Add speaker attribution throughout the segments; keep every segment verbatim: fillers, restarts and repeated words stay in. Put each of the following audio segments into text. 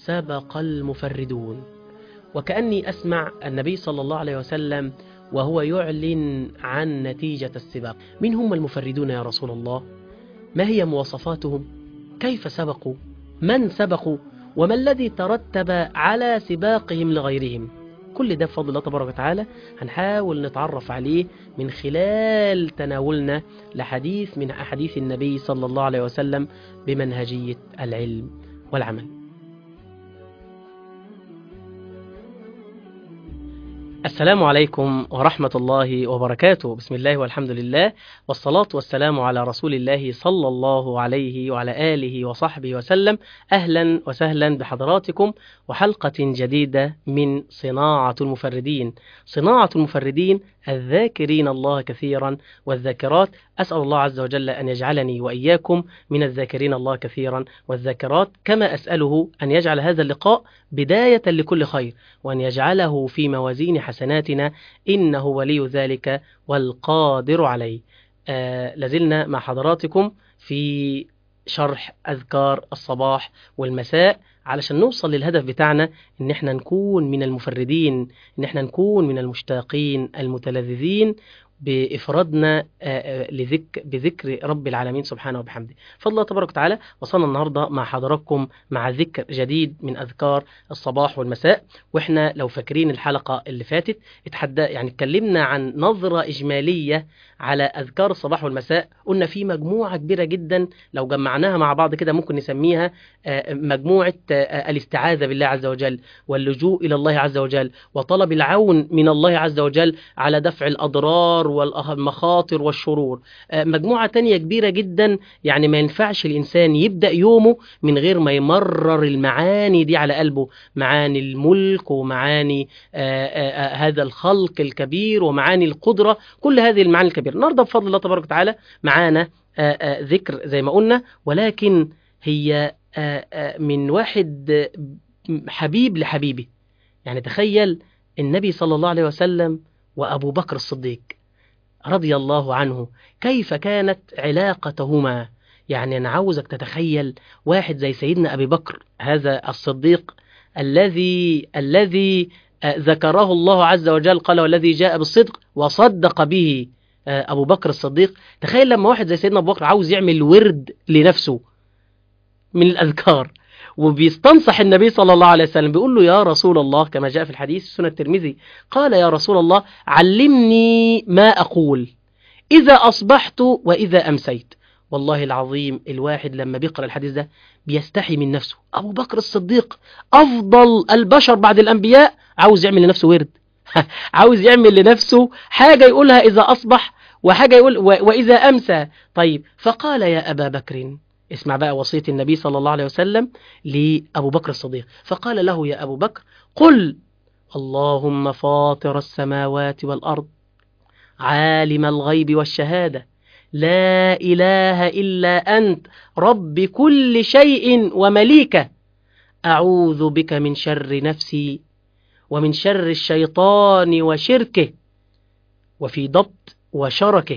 Speaker 1: سبق المفردون. وكأني أسمع النبي صلى الله عليه وسلم وهو يعلن عن نتيجة السباق. من هم المفردون يا رسول الله؟ ما هي مواصفاتهم؟ كيف سبقوا؟ من سبقوا؟ وما الذي ترتب على سباقهم لغيرهم؟ كل ده بفضل الله تبارك وتعالى هنحاول نتعرف عليه من خلال تناولنا لحديث من أحاديث النبي صلى الله عليه وسلم بمنهجية العلم والعمل. السلام عليكم ورحمة الله وبركاته. بسم الله والحمد لله والصلاة والسلام على رسول الله صلى الله عليه وعلى آله وصحبه وسلم. أهلا وسهلا بحضراتكم وحلقة جديدة من صناعة المفردين. صناعة المفردين الذاكرين الله كثيرا والذاكرات. أسأل الله عز وجل أن يجعلني وإياكم من الذاكرين الله كثيرا والذاكرات، كما أسأله أن يجعل هذا اللقاء بداية لكل خير وأن يجعله في موازين حسناتنا، إنه ولي ذلك والقادر عليه. آه لازلنا مع حضراتكم في شرح أذكار الصباح والمساء علشان نوصل للهدف بتاعنا، إن احنا نكون من المفردين، إن احنا نكون من المشتاقين المتلذذين بإفرادنا لذك بذكر رب العالمين سبحانه وبحمده. فضل الله تبارك وتعالى وصلنا النهاردة مع حضراتكم مع ذكر جديد من أذكار الصباح والمساء. وإحنا لو فاكرين الحلقة اللي فاتت اتحدى يعني اتكلمنا عن نظرة إجمالية على أذكار الصباح والمساء. قلنا في مجموعة كبيرة جدا لو جمعناها مع بعض كده ممكن نسميها مجموعة الاستعاذة بالله عز وجل واللجوء إلى الله عز وجل وطلب العون من الله عز وجل على دفع الأضرار والمخاطر والشرور. مجموعة تانية كبيرة جدا، يعني ما ينفعش الإنسان يبدأ يومه من غير ما يمرر المعاني دي على قلبه، معاني الملك ومعاني آآ آآ هذا الخلق الكبير ومعاني القدرة، كل هذه المعاني الكبيرة. النهارده بفضل الله تبارك وتعالى معانا آآ ذكر زي ما قلنا، ولكن هي آآ من واحد حبيب لحبيبه. يعني تخيل النبي صلى الله عليه وسلم وأبو بكر الصديق رضي الله عنه، كيف كانت علاقتهما. يعني أنا عاوزك تتخيل واحد زي سيدنا أبي بكر هذا الصديق الذي الذي ذكره الله عز وجل، قال والذي جاء بالصدق وصدق به أبو بكر الصديق. تخيل لما واحد زي سيدنا أبو بكر عاوز يعمل ورد لنفسه من الأذكار وبيستنصح النبي صلى الله عليه وسلم، بيقول له يا رسول الله كما جاء في الحديث سنة الترمذي، قال يا رسول الله علمني ما أقول إذا أصبحت وإذا أمسيت. والله العظيم الواحد لما بيقرأ الحديث ده بيستحي من نفسه. أبو بكر الصديق أفضل البشر بعد الأنبياء عاوز يعمل لنفسه ورد عاوز يعمل لنفسه حاجة يقولها إذا أصبح وحاجة يقول وإذا أمسى. طيب فقال يا أبا بكر، اسمع بقى وصية النبي صلى الله عليه وسلم لأبو بكر الصديق، فقال له يا أبو بكر قل اللهم فاطر السماوات والأرض عالم الغيب والشهادة لا إله إلا أنت رب كل شيء ومليكه أعوذ بك من شر نفسي ومن شر الشيطان وشركه وفي ضبط وشركه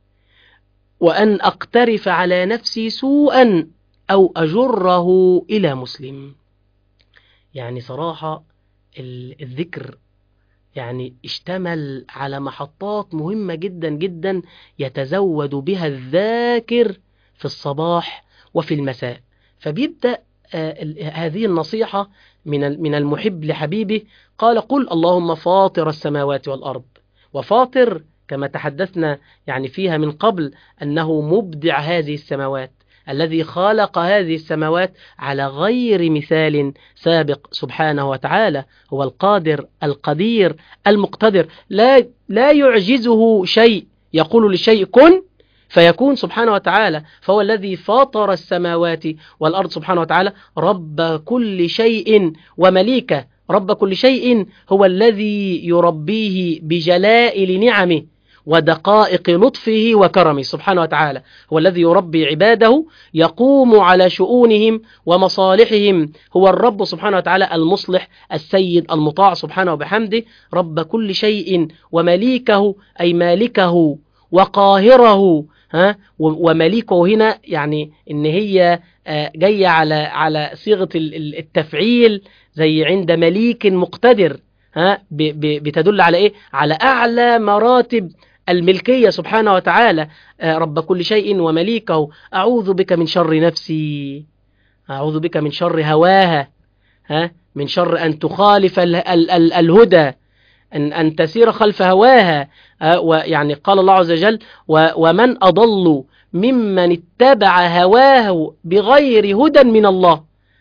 Speaker 1: وأن أقترف على نفسي سوءا أو أجره إلى مسلم. يعني صراحة الذكر يعني اشتمل على محطات مهمة جدا جدا يتزود بها الذاكر في الصباح وفي المساء. فبيبدأ هذه النصيحة من من المحب لحبيبه، قال قل اللهم فاطر السماوات والأرض. وفاطر كما تحدثنا يعني فيها من قبل أنه مبدع هذه السماوات، الذي خلق هذه السماوات على غير مثال سابق سبحانه وتعالى. هو القادر القدير المقتدر، لا لا يعجزه شيء، يقول لشيء كن فيكون سبحانه وتعالى. فهو الذي فاطر السماوات والأرض سبحانه وتعالى رب كل شيء ومليكه. رب كل شيء هو الذي يربيه بجلائل نعمه ودقائق لطفه وكرمه سبحانه وتعالى. هو الذي يربي عباده يقوم على شؤونهم ومصالحهم. هو الرب سبحانه وتعالى المصلح السيد المطاع سبحانه وبحمده. رب كل شيء ومليكه أي مالكه وقاهره ها ومليكه هنا يعني إن هي جاية على على صيغة التفعيل زي عند مليك مقتدر، ها بتدل على إيه؟ على أعلى مراتب الملكية سبحانه وتعالى، رب كل شيء ومليكه. أعوذ بك من شر نفسي، أعوذ بك من شر هواها، ها من شر أن تخالف ال ال ال الهدى، أن أن تسير خلف هواها. ويعني قال الله عز وجل: ومن أضل ممن اتبع هواه بغير هدى من الله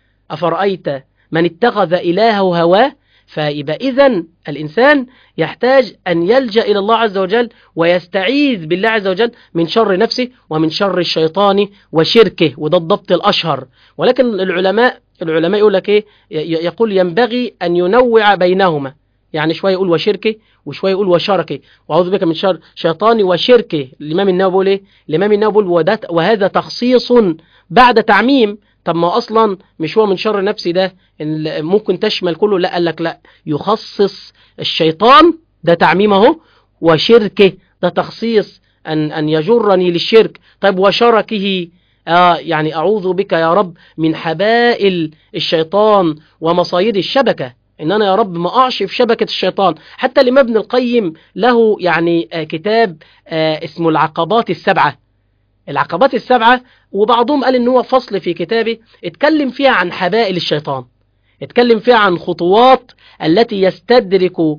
Speaker 1: أفرأيت من اتخذ إلهه هواه. فيبقى إذن الإنسان يحتاج أن يلجأ إلى الله عز وجل ويستعيذ بالله عز وجل من شر نفسه ومن شر الشيطان وشركه، وده الضبط الأشهر. ولكن العلماء العلماء يقول لك إيه؟ يقول ينبغي أن ينوع بينهما، يعني شوية يقول وشركه وشوية يقول وشركه، وأعوذ بك من شر شيطاني وشركه. الإمام النووي بيقول إيه؟ الإمام النووي بيقول وهذا تخصيص بعد تعميم. طب ما أصلا مش هو من شر نفسي ده ممكن تشمل كله؟ لا، قال لك لا، يخصص الشيطان ده تعميمه، وشركه ده تخصيص أن أن يجرني للشرك. طيب وشركه آه يعني أعوذ بك يا رب من حبائل الشيطان ومصايد الشبكة، إن أنا يا رب ما أقعش في شبكة الشيطان. حتى الإمام ابن القيم له يعني آه كتاب آه اسمه العقبات السبعة، العقبات السبعة، وبعضهم قال إن هو فصل في كتابه اتكلم فيها عن حبائل الشيطان، اتكلم فيها عن خطوات التي يستدرك آآ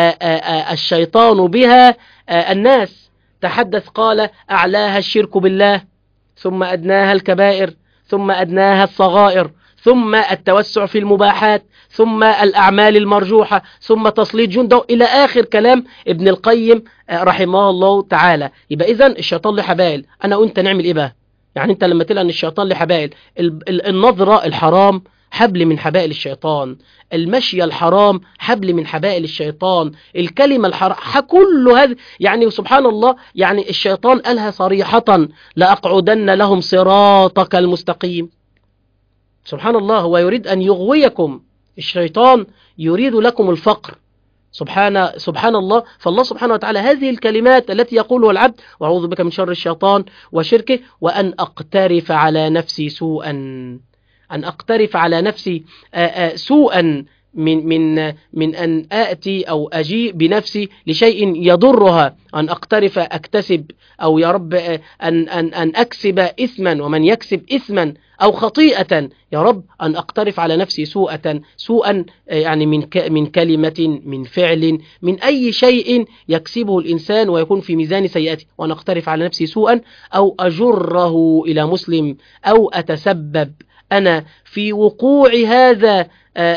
Speaker 1: آآ الشيطان بها الناس. تحدث قال: أعلاها الشرك بالله، ثم أدناها الكبائر، ثم أدناها الصغائر، ثم التوسع في المباحات، ثم الأعمال المرجوحة، ثم تسليط جنده، إلى آخر كلام ابن القيم رحمه الله تعالى. يبقى إذن الشيطان له حبائل، أنا وأنت نعمل إيه بقى؟ يعني أنت لما تلقى أن الشيطان له حبائل، النظرة الحرام حبل من حبائل الشيطان، المشي الحرام حبل من حبائل الشيطان، الكلمة الحرام، كل هذا يعني سبحان الله. يعني الشيطان قالها صريحة: لأقعدن لهم صراطك المستقيم. سبحان الله، هو يريد أن يغويكم، الشيطان يريد لكم الفقر. سبحان سبحان الله. فالله سبحانه وتعالى هذه الكلمات التي يقولها العبد: وأعوذ بك من شر الشيطان وشركه، وأن أقترف على نفسي سوءا، أن أقترف على نفسي سوءا من من من أن آتي أو أجيء بنفسي لشيء يضرها، أن أقترف أكتسب، أو يا رب أن أن أن أكسب إثما، ومن يكسب إثما أو خطيئة يا رب أن أقترف على نفسي سوءا سوءا يعني من من كلمة، من فعل، من أي شيء يكسبه الإنسان ويكون في ميزان سيئاته، وأن أقترف على نفسي سوءا أو أجره إلى مسلم، أو أتسبب أنا في وقوع هذا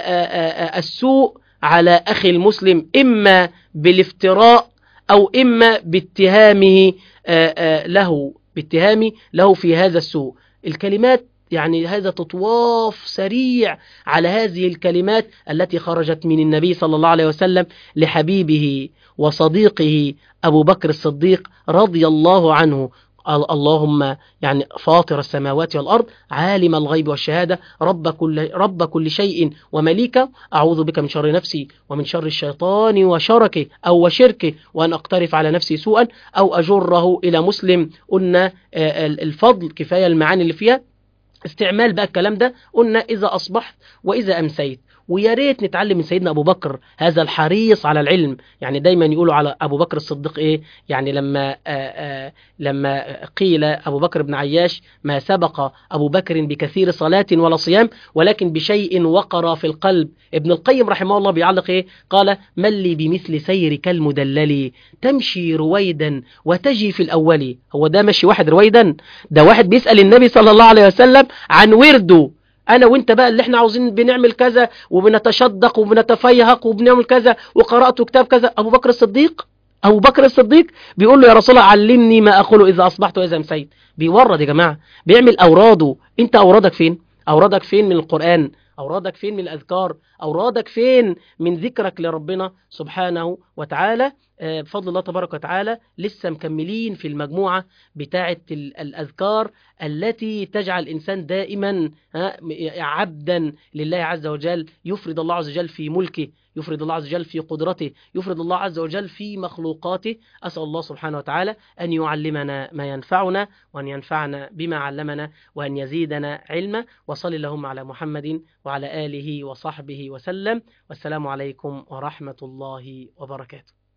Speaker 1: السوء على أخي المسلم، إما بالافتراء أو إما باتهامه له باتهامي له في هذا السوء. الكلمات يعني هذا تطواف سريع على هذه الكلمات التي خرجت من النبي صلى الله عليه وسلم لحبيبه وصديقه أبو بكر الصديق رضي الله عنه: اللهم يعني فاطر السماوات والأرض، عالم الغيب والشهادة، رب كل, رب كل شيء ومليكه، أعوذ بك من شر نفسي ومن شر الشيطان وشركه أو وشركه، وأن أقترف على نفسي سوءا أو أجره إلى مسلم. قلنا الفضل كفاية المعاني اللي فيها. استعمال بقى الكلام ده قلنا إذا أصبحت وإذا أمسيت. ويا ريت نتعلم من سيدنا أبو بكر هذا الحريص على العلم. يعني دايما يقولوا على أبو بكر الصديق إيه؟ يعني لما آآ آآ لما قيل أبو بكر بن عياش: ما سبق أبو بكر بكثير صلاة ولا صيام، ولكن بشيء وقر في القلب. ابن القيم رحمه الله بيعلق إيه؟ قال: من لي بمثل سيرك المدلل، تمشي رويدا وتجي في الأول. هو ده مشي واحد رويدا؟ ده واحد بيسأل النبي صلى الله عليه وسلم عن ورده. أنا وإنت بقى اللي احنا عاوزين بنعمل كذا وبنتشدق وبنتفيهق وبنعمل كذا وقرأت كتاب كذا. أبو بكر الصديق أبو بكر الصديق بيقول له: يا رسول الله علمني ما أقوله إذا أصبحت وإذا أمسيت. بيورد يا جماعة، بيعمل أوراده. أنت أورادك فين؟ أورادك فين من القرآن؟ أورادك فين من الأذكار؟ أورادك فين من ذكرك لربنا سبحانه وتعالى؟ بفضل الله تبارك وتعالى لسه مكملين في المجموعة بتاعة الأذكار التي تجعل الإنسان دائما عبدا لله عز وجل، يفرد الله عز وجل في ملكه، يفرد الله عز وجل في قدرته، يفرد الله عز وجل في مخلوقاته. أسأل الله سبحانه وتعالى أن يعلمنا ما ينفعنا، وأن ينفعنا بما علمنا، وأن يزيدنا علما. وصل اللهم على محمد وعلى آله وصحبه وسلم، والسلام عليكم ورحمة الله وبركاته.